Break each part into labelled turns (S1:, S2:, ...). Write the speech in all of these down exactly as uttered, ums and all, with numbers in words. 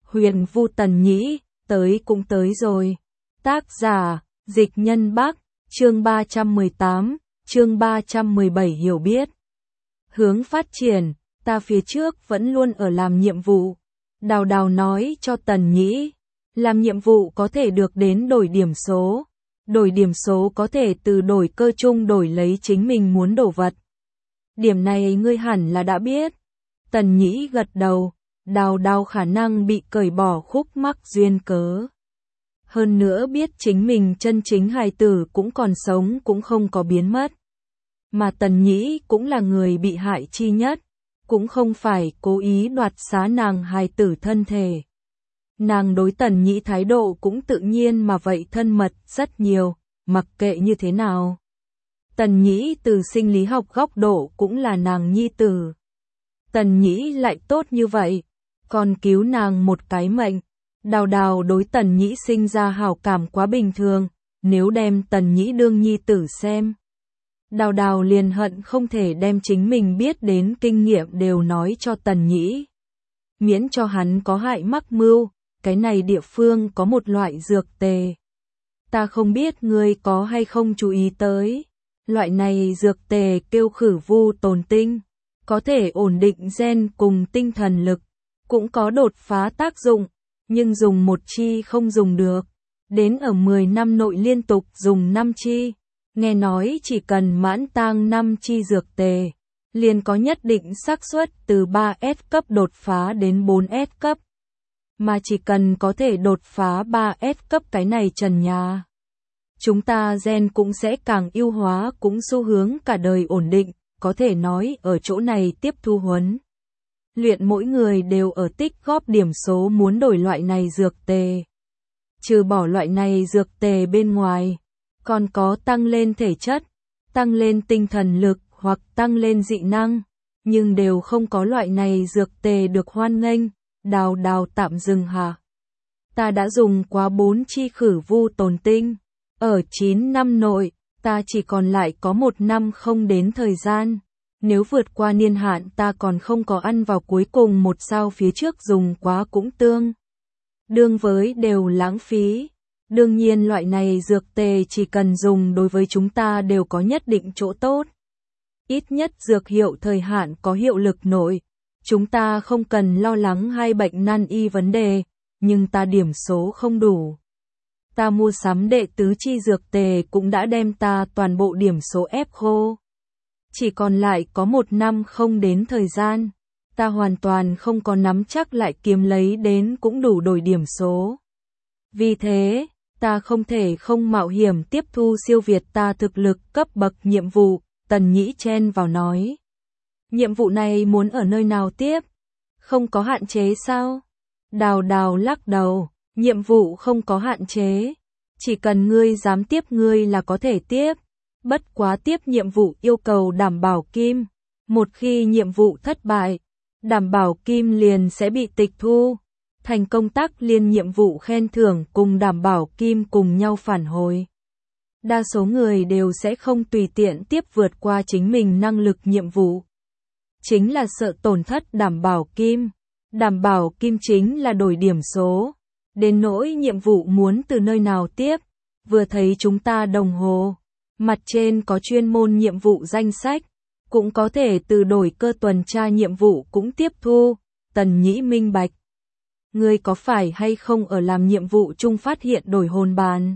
S1: Huyền Vu Tần Nhĩ, tới cũng tới rồi. Tác giả, Dịch Nhân Bắc, chương ba trăm mười tám, chương ba trăm mười bảy hiểu biết. Hướng phát triển, ta phía trước vẫn luôn ở làm nhiệm vụ. Đào Đào nói cho Tần Nhĩ, làm nhiệm vụ có thể được đến đổi điểm số. Đổi điểm số có thể từ đổi cơ chung đổi lấy chính mình muốn đồ vật. Điểm này ngươi hẳn là đã biết. Tần Nhĩ gật đầu, Đào Đào khả năng bị cởi bỏ khúc mắc duyên cớ. Hơn nữa biết chính mình chân chính hài tử cũng còn sống cũng không có biến mất. Mà Tần Nhĩ cũng là người bị hại chi nhất, cũng không phải cố ý đoạt xá nàng hài tử thân thể. Nàng đối Tần Nhĩ thái độ cũng tự nhiên mà vậy thân mật rất nhiều, mặc kệ như thế nào. Tần Nhĩ từ sinh lý học góc độ cũng là nàng nhi tử. Tần Nhĩ lại tốt như vậy, còn cứu nàng một cái mệnh. Đào Đào đối Tần Nhĩ sinh ra hảo cảm quá bình thường, nếu đem Tần Nhĩ đương nhi tử xem. Đào Đào liền hận không thể đem chính mình biết đến kinh nghiệm đều nói cho Tần Nhĩ. Miễn cho hắn có hại mắc mưu, cái này địa phương có một loại dược tề. Ta không biết ngươi có hay không chú ý tới. Loại này dược tề kêu khử vu tồn tinh, có thể ổn định gen cùng tinh thần lực, cũng có đột phá tác dụng, nhưng dùng một chi không dùng được. Đến ở mười năm nội liên tục dùng năm chi, nghe nói chỉ cần mãn tang năm chi dược tề, liền có nhất định xác suất từ ba S cấp đột phá đến bốn S cấp. Mà chỉ cần có thể đột phá ba S cấp cái này trần nhà, chúng ta gen cũng sẽ càng ưu hóa, cũng xu hướng cả đời ổn định, có thể nói ở chỗ này tiếp thu huấn. Luyện mỗi người đều ở tích góp điểm số muốn đổi loại này dược tề. Trừ bỏ loại này dược tề bên ngoài, còn có tăng lên thể chất, tăng lên tinh thần lực hoặc tăng lên dị năng, nhưng đều không có loại này dược tề được hoan nghênh. Đào Đào tạm dừng hả? Ta đã dùng quá bốn chi khử vu tồn tinh. Ở chín năm nội, ta chỉ còn lại có một năm không đến thời gian. Nếu vượt qua niên hạn ta còn không có ăn vào cuối cùng một sao phía trước dùng quá cũng tương đương với đều lãng phí. Đương nhiên loại này dược tề chỉ cần dùng đối với chúng ta đều có nhất định chỗ tốt. Ít nhất dược hiệu thời hạn có hiệu lực nội. Chúng ta không cần lo lắng hai bệnh nan y vấn đề, nhưng ta điểm số không đủ. Ta mua sắm đệ tứ chi dược tề cũng đã đem ta toàn bộ điểm số ép khô. Chỉ còn lại có một năm không đến thời gian, ta hoàn toàn không có nắm chắc lại kiếm lấy đến cũng đủ đổi điểm số. Vì thế, ta không thể không mạo hiểm tiếp thu siêu việt ta thực lực cấp bậc nhiệm vụ, Tần Nhĩ chen vào nói. Nhiệm vụ này muốn ở nơi nào tiếp? Không có hạn chế sao? Đào Đào lắc đầu, nhiệm vụ không có hạn chế. Chỉ cần ngươi dám tiếp ngươi là có thể tiếp. Bất quá tiếp nhiệm vụ yêu cầu đảm bảo kim. Một khi nhiệm vụ thất bại, đảm bảo kim liền sẽ bị tịch thu. Thành công tác liên nhiệm vụ khen thưởng cùng đảm bảo kim cùng nhau phản hồi. Đa số người đều sẽ không tùy tiện tiếp vượt qua chính mình năng lực nhiệm vụ. Chính là sợ tổn thất đảm bảo kim. Đảm bảo kim chính là đổi điểm số. Đến nỗi nhiệm vụ muốn từ nơi nào tiếp, vừa thấy chúng ta đồng hồ. Mặt trên có chuyên môn nhiệm vụ danh sách, cũng có thể từ đổi cơ tuần tra nhiệm vụ cũng tiếp thu. Tần Nhĩ minh bạch. Ngươi có phải hay không ở làm nhiệm vụ chung phát hiện đổi hồn bàn?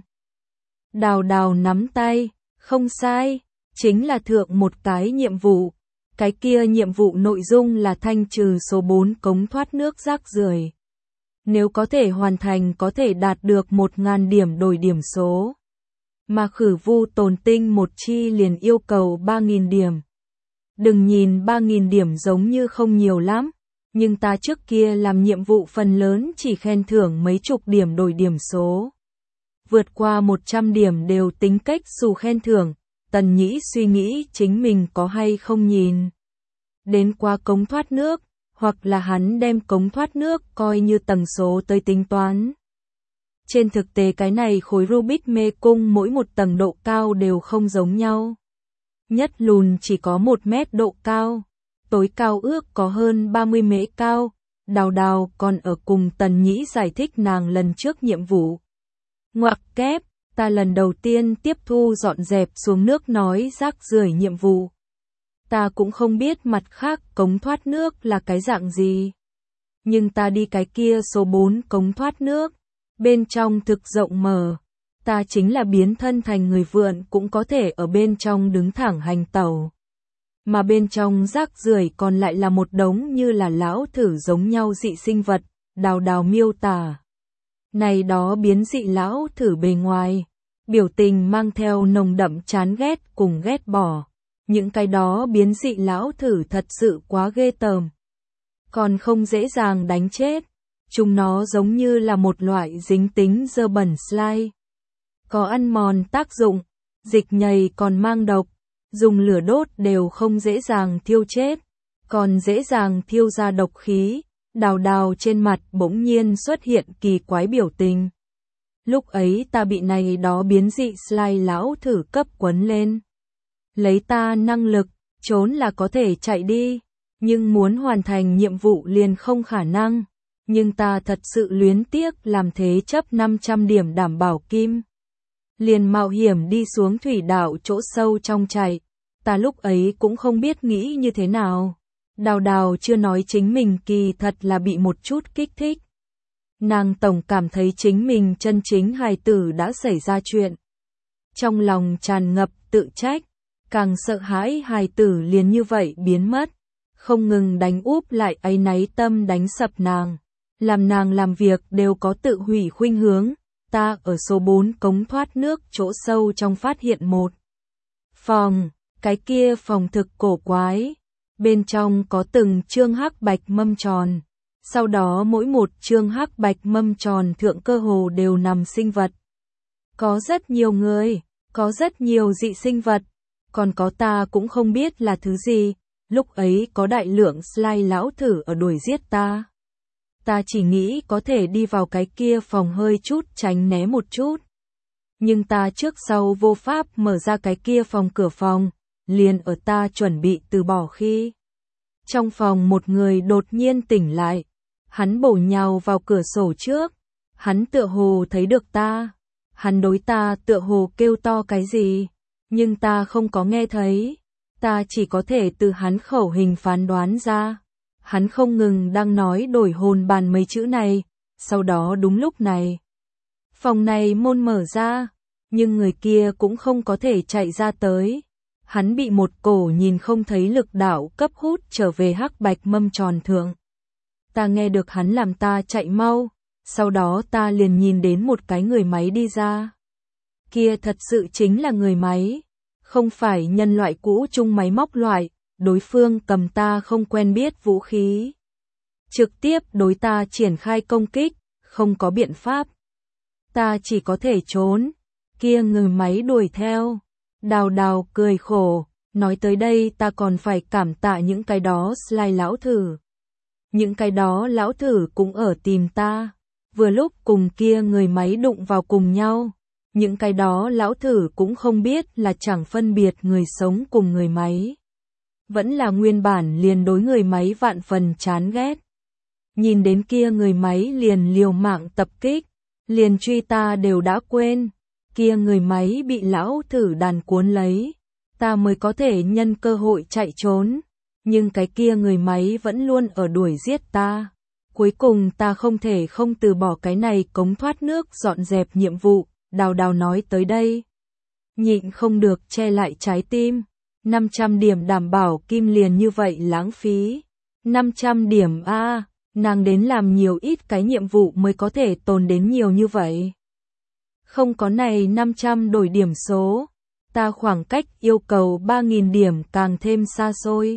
S1: Đào Đào nắm tay, không sai, chính là thượng một cái nhiệm vụ. Cái kia nhiệm vụ nội dung là thanh trừ số bốn cống thoát nước rác rưởi. Nếu có thể hoàn thành có thể đạt được một nghìn điểm đổi điểm số. Mà khử vu tồn tinh một chi liền yêu cầu ba nghìn điểm. Đừng nhìn ba nghìn điểm giống như không nhiều lắm, nhưng ta trước kia làm nhiệm vụ phần lớn chỉ khen thưởng mấy chục điểm đổi điểm số. Vượt qua một trăm điểm đều tính cách xù khen thưởng. Tần Nhĩ suy nghĩ chính mình có hay không nhìn đến qua cống thoát nước, hoặc là hắn đem cống thoát nước coi như tầng số tới tính toán. Trên thực tế cái này khối Rubik mê cung mỗi một tầng độ cao đều không giống nhau. Nhất lùn chỉ có một mét độ cao, tối cao ước có hơn ba mươi mễ cao, Đào Đào còn ở cùng Tần Nhĩ giải thích nàng lần trước nhiệm vụ. Ngoặc kép, ta lần đầu tiên tiếp thu dọn dẹp xuống nước nói rác rưởi nhiệm vụ. Ta cũng không biết mặt khác cống thoát nước là cái dạng gì. Nhưng ta đi cái kia số bốn cống thoát nước, bên trong thực rộng mở. Ta chính là biến thân thành người vượn cũng có thể ở bên trong đứng thẳng hành tẩu. Mà bên trong rác rưởi còn lại là một đống như là lão thử giống nhau dị sinh vật, Đào Đào miêu tả. Này đó biến dị lão thử bề ngoài, biểu tình mang theo nồng đậm chán ghét cùng ghét bỏ. Những cái đó biến dị lão thử thật sự quá ghê tởm. Còn không dễ dàng đánh chết. Chúng nó giống như là một loại dính tính dơ bẩn slime. Có ăn mòn tác dụng, dịch nhầy còn mang độc, dùng lửa đốt đều không dễ dàng thiêu chết, còn dễ dàng thiêu ra độc khí. Đào Đào trên mặt bỗng nhiên xuất hiện kỳ quái biểu tình. Lúc ấy ta bị này đó biến dị slime lão thử cấp quấn lên. Lấy ta năng lực, trốn là có thể chạy đi, nhưng muốn hoàn thành nhiệm vụ liền không khả năng. Nhưng ta thật sự luyến tiếc làm thế chấp năm trăm điểm đảm bảo kim. Liền mạo hiểm đi xuống thủy đạo chỗ sâu trong chạy. Ta lúc ấy cũng không biết nghĩ như thế nào. Đào Đào chưa nói chính mình kỳ thật là bị một chút kích thích. Nàng tổng cảm thấy chính mình chân chính hài tử đã xảy ra chuyện. Trong lòng tràn ngập tự trách, càng sợ hãi hài tử liền như vậy biến mất. Không ngừng đánh úp lại áy náy tâm đánh sập nàng. Làm nàng làm việc đều có tự hủy khuynh hướng. Ta ở số bốn cống thoát nước chỗ sâu trong phát hiện một phòng, cái kia phòng thực cổ quái. Bên trong có từng chương hắc bạch mâm tròn. Sau đó mỗi một chương hắc bạch mâm tròn thượng cơ hồ đều nằm sinh vật. Có rất nhiều người, có rất nhiều dị sinh vật, còn có ta cũng không biết là thứ gì. Lúc ấy có đại lượng slime lão thử ở đuổi giết ta. Ta chỉ nghĩ có thể đi vào cái kia phòng hơi chút tránh né một chút. Nhưng ta trước sau vô pháp mở ra cái kia phòng cửa phòng, liền ở ta chuẩn bị từ bỏ khi. Trong phòng một người đột nhiên tỉnh lại, hắn bổ nhào vào cửa sổ trước, hắn tựa hồ thấy được ta, hắn đối ta tựa hồ kêu to cái gì, nhưng ta không có nghe thấy, ta chỉ có thể từ hắn khẩu hình phán đoán ra. Hắn không ngừng đang nói đổi hồn bàn mấy chữ này, sau đó đúng lúc này. Phòng này môn mở ra, nhưng người kia cũng không có thể chạy ra tới. Hắn bị một cổ nhìn không thấy lực đạo cấp hút trở về hắc bạch mâm tròn thượng. Ta nghe được hắn làm ta chạy mau, sau đó ta liền nhìn đến một cái người máy đi ra. Kia thật sự chính là người máy, không phải nhân loại cũ chung máy móc loại. Đối phương cầm ta không quen biết vũ khí. Trực tiếp đối ta triển khai công kích, không có biện pháp. Ta chỉ có thể trốn. Kia người máy đuổi theo. Đào Đào cười khổ, nói tới đây ta còn phải cảm tạ những cái đó slime lão thử. Những cái đó lão thử cũng ở tìm ta. Vừa lúc cùng kia người máy đụng vào cùng nhau. Những cái đó lão thử cũng không biết là chẳng phân biệt người sống cùng người máy. Vẫn là nguyên bản liền đối người máy vạn phần chán ghét. Nhìn đến kia người máy liền liều mạng tập kích, liền truy ta đều đã quên. Kia người máy bị lão thử đàn cuốn lấy, ta mới có thể nhân cơ hội chạy trốn. Nhưng cái kia người máy vẫn luôn ở đuổi giết ta. Cuối cùng ta không thể không từ bỏ cái này cống thoát nước dọn dẹp nhiệm vụ. Đào Đào nói tới đây, nhịn không được che lại trái tim. năm trăm điểm đảm bảo kim liền như vậy lãng phí. năm trăm điểm a, nàng đến làm nhiều ít cái nhiệm vụ mới có thể tồn đến nhiều như vậy. Không có này năm trăm đổi điểm số, ta khoảng cách yêu cầu ba nghìn điểm càng thêm xa xôi.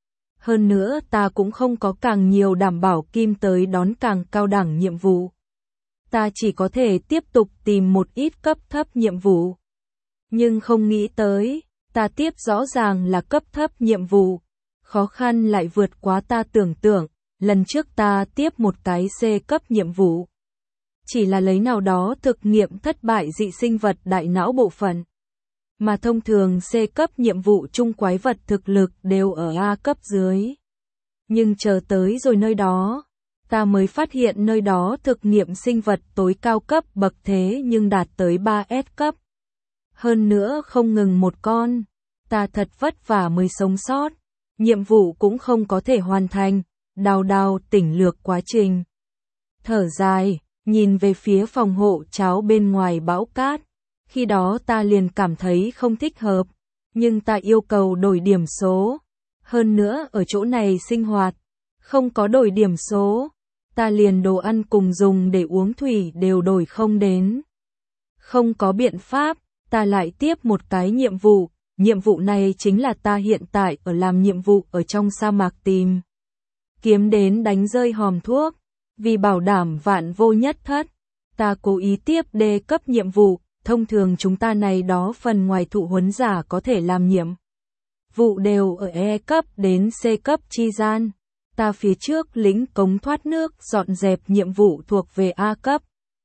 S1: Hơn nữa ta cũng không có càng nhiều đảm bảo kim tới đón càng cao đẳng nhiệm vụ. Ta chỉ có thể tiếp tục tìm một ít cấp thấp nhiệm vụ. Nhưng không nghĩ tới, ta tiếp rõ ràng là cấp thấp nhiệm vụ. Khó khăn lại vượt quá ta tưởng tượng, lần trước ta tiếp một cái C cấp nhiệm vụ. Chỉ là lấy nào đó thực nghiệm thất bại dị sinh vật đại não bộ phận. Mà thông thường C cấp nhiệm vụ chung quái vật thực lực đều ở A cấp dưới. Nhưng chờ tới rồi nơi đó, ta mới phát hiện nơi đó thực nghiệm sinh vật tối cao cấp bậc thế nhưng đạt tới ba S cấp. Hơn nữa không ngừng một con, ta thật vất vả mới sống sót, nhiệm vụ cũng không có thể hoàn thành, đào đào tỉnh lược quá trình. Thở dài, nhìn về phía phòng hộ cháo bên ngoài bão cát, khi đó ta liền cảm thấy không thích hợp, nhưng ta yêu cầu đổi điểm số. Hơn nữa ở chỗ này sinh hoạt, không có đổi điểm số, ta liền đồ ăn cùng dùng để uống thủy đều đổi không đến. Không có biện pháp, ta lại tiếp một cái nhiệm vụ, nhiệm vụ này chính là ta hiện tại ở làm nhiệm vụ ở trong sa mạc tìm kiếm đến đánh rơi hòm thuốc, vì bảo đảm vạn vô nhất thất, ta cố ý tiếp đề cấp nhiệm vụ, thông thường chúng ta này đó phần ngoài thụ huấn giả có thể làm nhiệm vụ đều ở E cấp đến C cấp chi gian. Ta phía trước lĩnh cống thoát nước dọn dẹp nhiệm vụ thuộc về A cấp.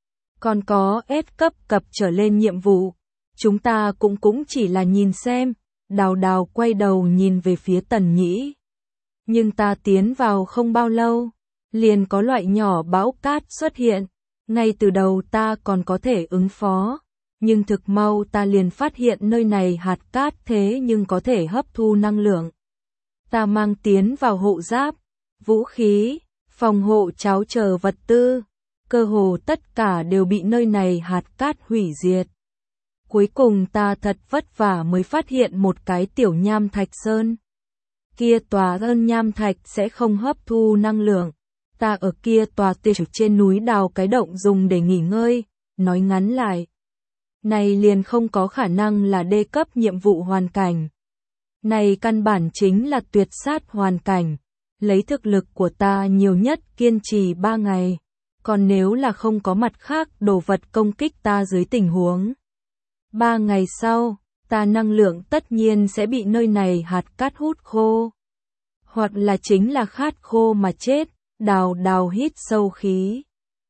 S1: Còn có S cấp cập trở lên nhiệm vụ. Chúng ta cũng cũng chỉ là nhìn xem. Đào đào quay đầu nhìn về phía Tần Nhĩ. Nhưng ta tiến vào không bao lâu. Liền có loại nhỏ bão cát xuất hiện. Ngay từ đầu ta còn có thể ứng phó. Nhưng thực mau ta liền phát hiện nơi này hạt cát thế nhưng có thể hấp thu năng lượng. Ta mang tiến vào hộ giáp, vũ khí, phòng hộ cháo chờ vật tư, cơ hồ tất cả đều bị nơi này hạt cát hủy diệt. Cuối cùng ta thật vất vả mới phát hiện một cái tiểu nham thạch sơn. Kia tòa ơn nham thạch sẽ không hấp thu năng lượng. Ta ở kia tòa tiêu trên núi đào cái động dùng để nghỉ ngơi, nói ngắn lại. Này liền không có khả năng là đê cấp nhiệm vụ hoàn cảnh. Này căn bản chính là tuyệt sát hoàn cảnh. Lấy thực lực của ta nhiều nhất kiên trì ba ngày. Còn nếu là không có mặt khác đồ vật công kích ta dưới tình huống. ba ngày sau, ta năng lượng tất nhiên sẽ bị nơi này hạt cát hút khô. Hoặc là chính là khát khô mà chết, đào đào hít sâu khí.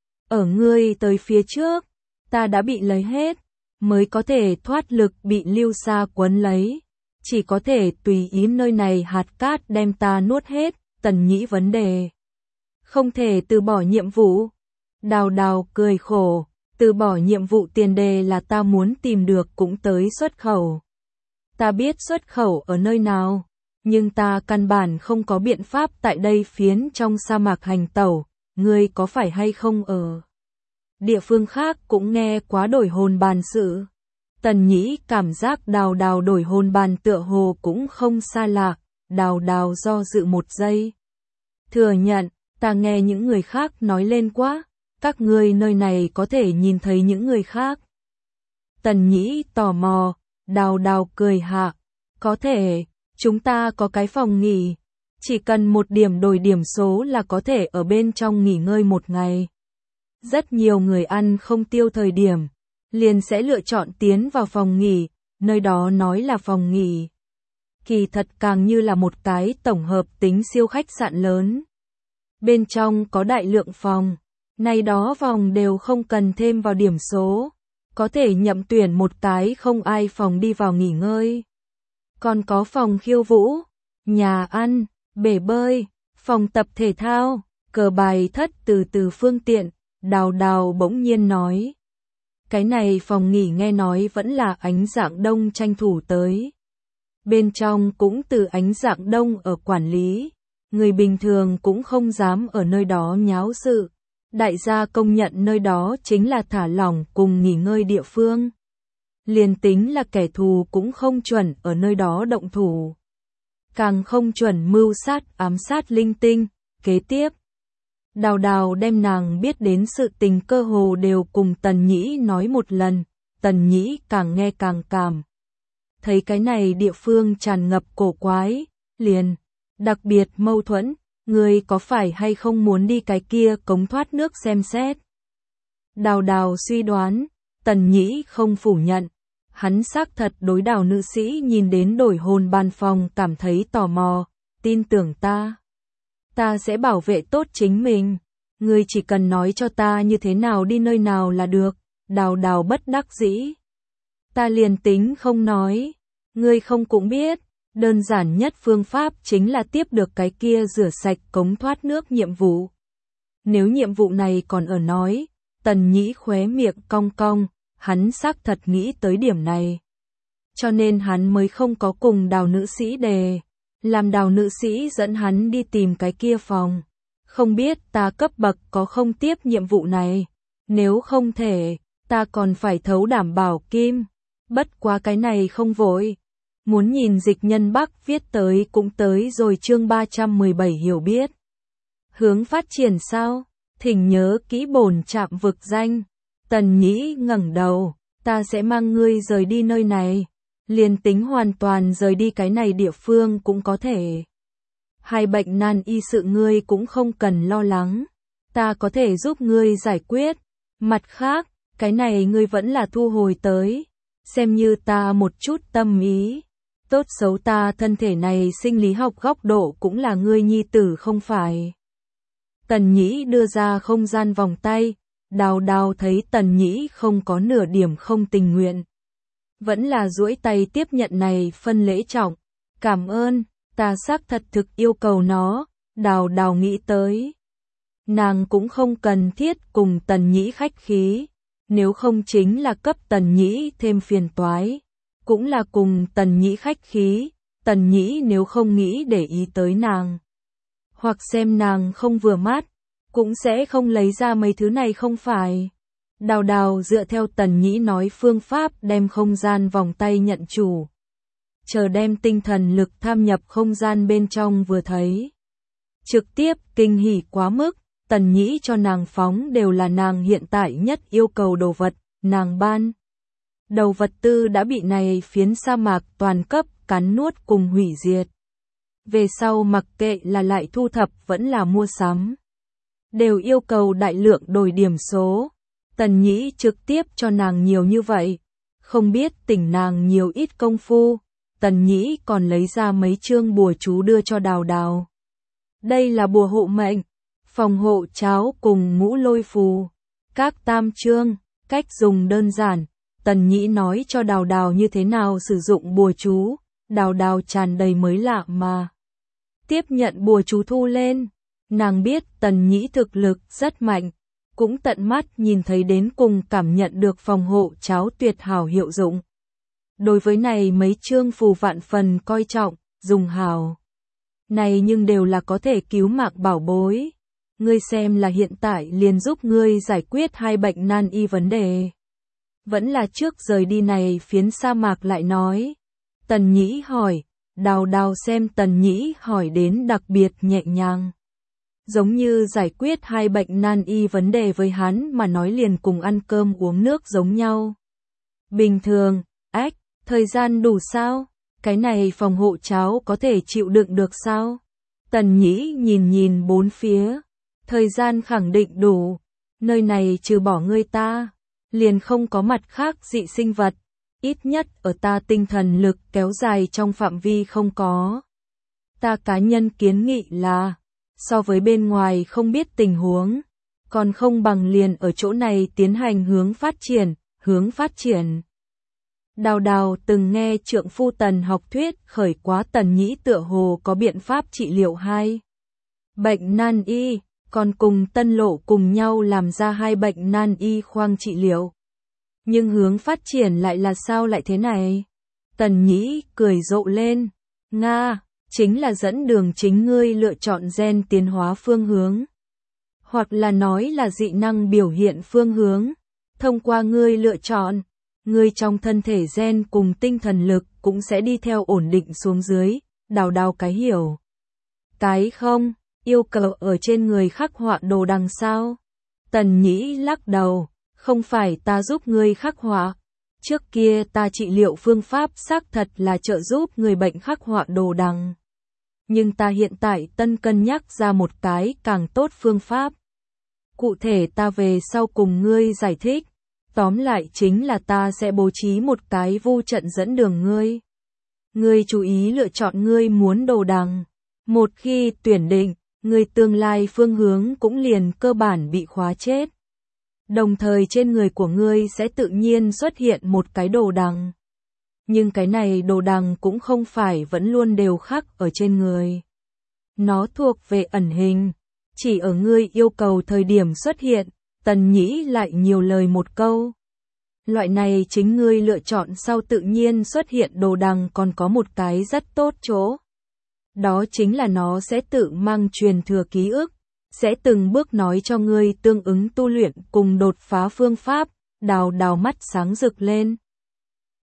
S1: Ở ngươi tới phía trước, ta đã bị lấy hết, mới có thể thoát lực bị lưu sa quấn lấy. Chỉ có thể tùy ý nơi này hạt cát đem ta nuốt hết. Tần Nhĩ vấn đề. Không thể từ bỏ nhiệm vụ. Đào đào cười khổ. Từ bỏ nhiệm vụ tiền đề là ta muốn tìm được cũng tới xuất khẩu. Ta biết xuất khẩu ở nơi nào. Nhưng ta căn bản không có biện pháp tại đây phiến trong sa mạc hành tẩu. Ngươi có phải hay không ở địa phương khác cũng nghe quá đổi hồn bàn sự. Tần Nhĩ cảm giác đào đào đổi hồn bàn tựa hồ cũng không xa lạ. Đào đào do dự một giây. Thừa nhận, ta nghe những người khác nói lên quá, các ngươi nơi này có thể nhìn thấy những người khác. Tần Nhĩ tò mò, đào đào cười hạ, có thể, chúng ta có cái phòng nghỉ, chỉ cần một điểm đổi điểm số là có thể ở bên trong nghỉ ngơi một ngày. Rất nhiều người ăn không tiêu thời điểm, liền sẽ lựa chọn tiến vào phòng nghỉ, nơi đó nói là phòng nghỉ. Kỳ thật càng như là một cái tổng hợp tính siêu khách sạn lớn. Bên trong có đại lượng phòng, này đó phòng đều không cần thêm vào điểm số, có thể nhậm tuyển một cái không ai phòng đi vào nghỉ ngơi. Còn có phòng khiêu vũ, nhà ăn, bể bơi, phòng tập thể thao, cờ bài thất từ từ phương tiện, đào đào bỗng nhiên nói. Cái này phòng nghỉ nghe nói vẫn là Ánh Dạng Đông tranh thủ tới. Bên trong cũng từ Ánh Dạng Đông ở quản lý, người bình thường cũng không dám ở nơi đó nháo sự. Đại gia công nhận nơi đó chính là thả lỏng cùng nghỉ ngơi địa phương. Liền tính là kẻ thù cũng không chuẩn ở nơi đó động thủ. Càng không chuẩn mưu sát ám sát linh tinh. Kế tiếp, Đào Đào đem nàng biết đến sự tình cơ hồ đều cùng Tần Nhĩ nói một lần. Tần Nhĩ càng nghe càng cảm thấy cái này địa phương tràn ngập cổ quái, liền, đặc biệt mâu thuẫn, người có phải hay không muốn đi cái kia cống thoát nước xem xét. Đào Đào suy đoán, Tần Nhĩ không phủ nhận, hắn xác thật đối Đào nữ sĩ nhìn đến đổi hồn bàn phòng cảm thấy tò mò, tin tưởng ta. Ta sẽ bảo vệ tốt chính mình, ngươi chỉ cần nói cho ta như thế nào đi nơi nào là được. Đào Đào bất đắc dĩ. Ta liền tính không nói, ngươi không cũng biết, đơn giản nhất phương pháp chính là tiếp được cái kia rửa sạch cống thoát nước nhiệm vụ. Nếu nhiệm vụ này còn ở nói, Tần Nhĩ khóe miệng cong cong, hắn xác thật nghĩ tới điểm này. Cho nên hắn mới không có cùng Đào nữ sĩ đề, làm Đào nữ sĩ dẫn hắn đi tìm cái kia phòng. Không biết ta cấp bậc có không tiếp nhiệm vụ này, nếu không thể, ta còn phải thấu đảm bảo kim. Bất quá cái này không vội. Muốn nhìn Dịch Nhân Bắc viết tới cũng tới rồi chương ba trăm mười bảy hiểu biết. Hướng phát triển sao? Thỉnh nhớ kỹ bổn trạm vực danh. Tần Nhĩ ngẩng đầu, ta sẽ mang ngươi rời đi nơi này. Liền tính hoàn toàn rời đi cái này địa phương cũng có thể. Hai bệnh nan y sự ngươi cũng không cần lo lắng. Ta có thể giúp ngươi giải quyết. Mặt khác, cái này ngươi vẫn là thu hồi tới. Xem như ta một chút tâm ý. Tốt xấu ta thân thể này sinh lý học góc độ cũng là ngươi nhi tử không phải. Tần Nhĩ đưa ra không gian vòng tay. Đào Đào thấy Tần Nhĩ không có nửa điểm không tình nguyện. Vẫn là duỗi tay tiếp nhận này phân lễ trọng. Cảm ơn, ta xác thật thực yêu cầu nó. Đào Đào nghĩ tới. Nàng cũng không cần thiết cùng Tần Nhĩ khách khí. Nếu không chính là cấp Tần Nhĩ thêm phiền toái. Cũng là cùng Tần Nhĩ khách khí. Tần Nhĩ nếu không nghĩ để ý tới nàng. Hoặc xem nàng không vừa mắt. Cũng sẽ không lấy ra mấy thứ này không phải. Đào Đào dựa theo Tần Nhĩ nói phương pháp đem không gian vòng tay nhận chủ. Chờ đem tinh thần lực tham nhập không gian bên trong vừa thấy. Trực tiếp kinh hỉ quá mức, Tần Nhĩ cho nàng phóng đều là nàng hiện tại nhất yêu cầu đồ vật, nàng ban. Đầu vật tư đã bị này phiến sa mạc toàn cấp cắn nuốt cùng hủy diệt. Về sau mặc kệ là lại thu thập vẫn là mua sắm. Đều yêu cầu đại lượng đổi điểm số. Tần Nhĩ trực tiếp cho nàng nhiều như vậy. Không biết tỉnh nàng nhiều ít công phu. Tần Nhĩ còn lấy ra mấy chương bùa chú đưa cho Đào Đào. Đây là bùa hộ mệnh, phòng hộ cháo cùng ngũ lôi phù. Các tam chương, cách dùng đơn giản. Tần Nhĩ nói cho Đào Đào như thế nào sử dụng bùa chú. Đào Đào tràn đầy mới lạ mà. Tiếp nhận bùa chú thu lên. Nàng biết Tần Nhĩ thực lực rất mạnh. Cũng tận mắt nhìn thấy đến cùng cảm nhận được phòng hộ cháo tuyệt hảo hiệu dụng. Đối với này mấy chương phù vạn phần coi trọng, dùng hảo. Này nhưng đều là có thể cứu mạng bảo bối. Ngươi xem là hiện tại liền giúp ngươi giải quyết hai bệnh nan y vấn đề. Vẫn là trước rời đi này phiến sa mạc lại nói. Tần Nhĩ hỏi, Đào Đào xem Tần Nhĩ hỏi đến đặc biệt nhẹ nhàng. Giống như giải quyết hai bệnh nan y vấn đề với hắn mà nói liền cùng ăn cơm uống nước giống nhau. Bình thường, ách, thời gian đủ sao? Cái này phòng hộ cháo có thể chịu đựng được sao? Tần Nhĩ nhìn nhìn bốn phía. Thời gian khẳng định đủ. Nơi này trừ bỏ ngươi ta, liền không có mặt khác dị sinh vật. Ít nhất ở ta tinh thần lực kéo dài trong phạm vi không có. Ta cá nhân kiến nghị là, so với bên ngoài không biết tình huống, còn không bằng liền ở chỗ này tiến hành hướng phát triển, hướng phát triển. Đào Đào từng nghe trượng phu Tần học thuyết khởi quá Tần Nhĩ tựa hồ có biện pháp trị liệu hai bệnh nan y, còn cùng Tân Lộ cùng nhau làm ra hai bệnh nan y khoang trị liệu. Nhưng hướng phát triển lại là sao lại thế này? Tần Nhĩ cười rộ lên, Nga, chính là dẫn đường chính ngươi lựa chọn gen tiến hóa phương hướng. Hoặc là nói là dị năng biểu hiện phương hướng. Thông qua ngươi lựa chọn, ngươi trong thân thể gen cùng tinh thần lực cũng sẽ đi theo ổn định xuống dưới. Đào Đào cái hiểu. Cái không, yêu cầu ở trên người khắc họa đồ đằng sao? Tần Nhĩ lắc đầu, không phải ta giúp ngươi khắc họa. Trước kia ta trị liệu phương pháp xác thật là trợ giúp người bệnh khắc họa đồ đằng. Nhưng ta hiện tại tân cân nhắc ra một cái càng tốt phương pháp. Cụ thể ta về sau cùng ngươi giải thích. Tóm lại chính là ta sẽ bố trí một cái vu trận dẫn đường ngươi. Ngươi chú ý lựa chọn ngươi muốn đồ đằng. Một khi tuyển định, ngươi tương lai phương hướng cũng liền cơ bản bị khóa chết. Đồng thời trên người của ngươi sẽ tự nhiên xuất hiện một cái đồ đằng. Nhưng cái này đồ đằng cũng không phải vẫn luôn đều khắc ở trên người. Nó thuộc về ẩn hình. chỉ ở ngươi yêu cầu thời điểm xuất hiện, Tần Nhĩ lại nhiều lời một câu. Loại này chính ngươi lựa chọn sau tự nhiên xuất hiện đồ đằng còn có một cái rất tốt chỗ. Đó chính là nó sẽ tự mang truyền thừa ký ức, sẽ từng bước nói cho ngươi tương ứng tu luyện cùng đột phá phương pháp, đào đào mắt sáng rực lên.